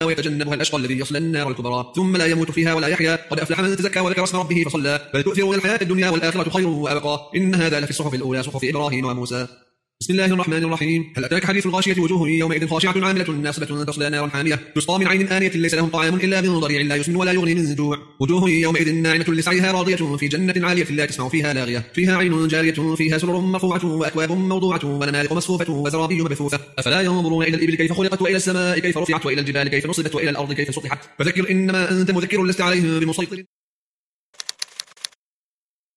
ويتجنبها الأشقى الذي يصلى النار الكبرى ثم لا يموت فيها ولا يحيا. قد أفلح من تزكى وذكر اسم ربه فصلى بل تؤثرون الحياة الدنيا والآخرة خير وأبقى إن هذا لفي الصحف الأولى صحف إبراهيم وموسى. بسم الله الرحمن الرحيم. هل أتاك حديث الغاشية وجوه يومئذ خاشعة عاملة ناصبة تصلى نارا حامية تسقى من عين آنية ليس لهم طعام إلا من ضريع لا يسمن ولا يغني من جوع وجوه يومئذ ناعمة لسعيها راضية في جنة عالية لا تسمع فيها لاغية فيها عين جارية فيها سرر مرفوعة وأكواب موضوعة ونمارق مصفوفة وزرابي مبثوثة أفلا ينظرون إلى الإبل كيف خلقت وإلى السماء كيف رفعت وإلى الجبال كيف نصبت وإلى الأرض كيف سطحت فذكر إنما أنت مذكر لست عليهم بمسيطر.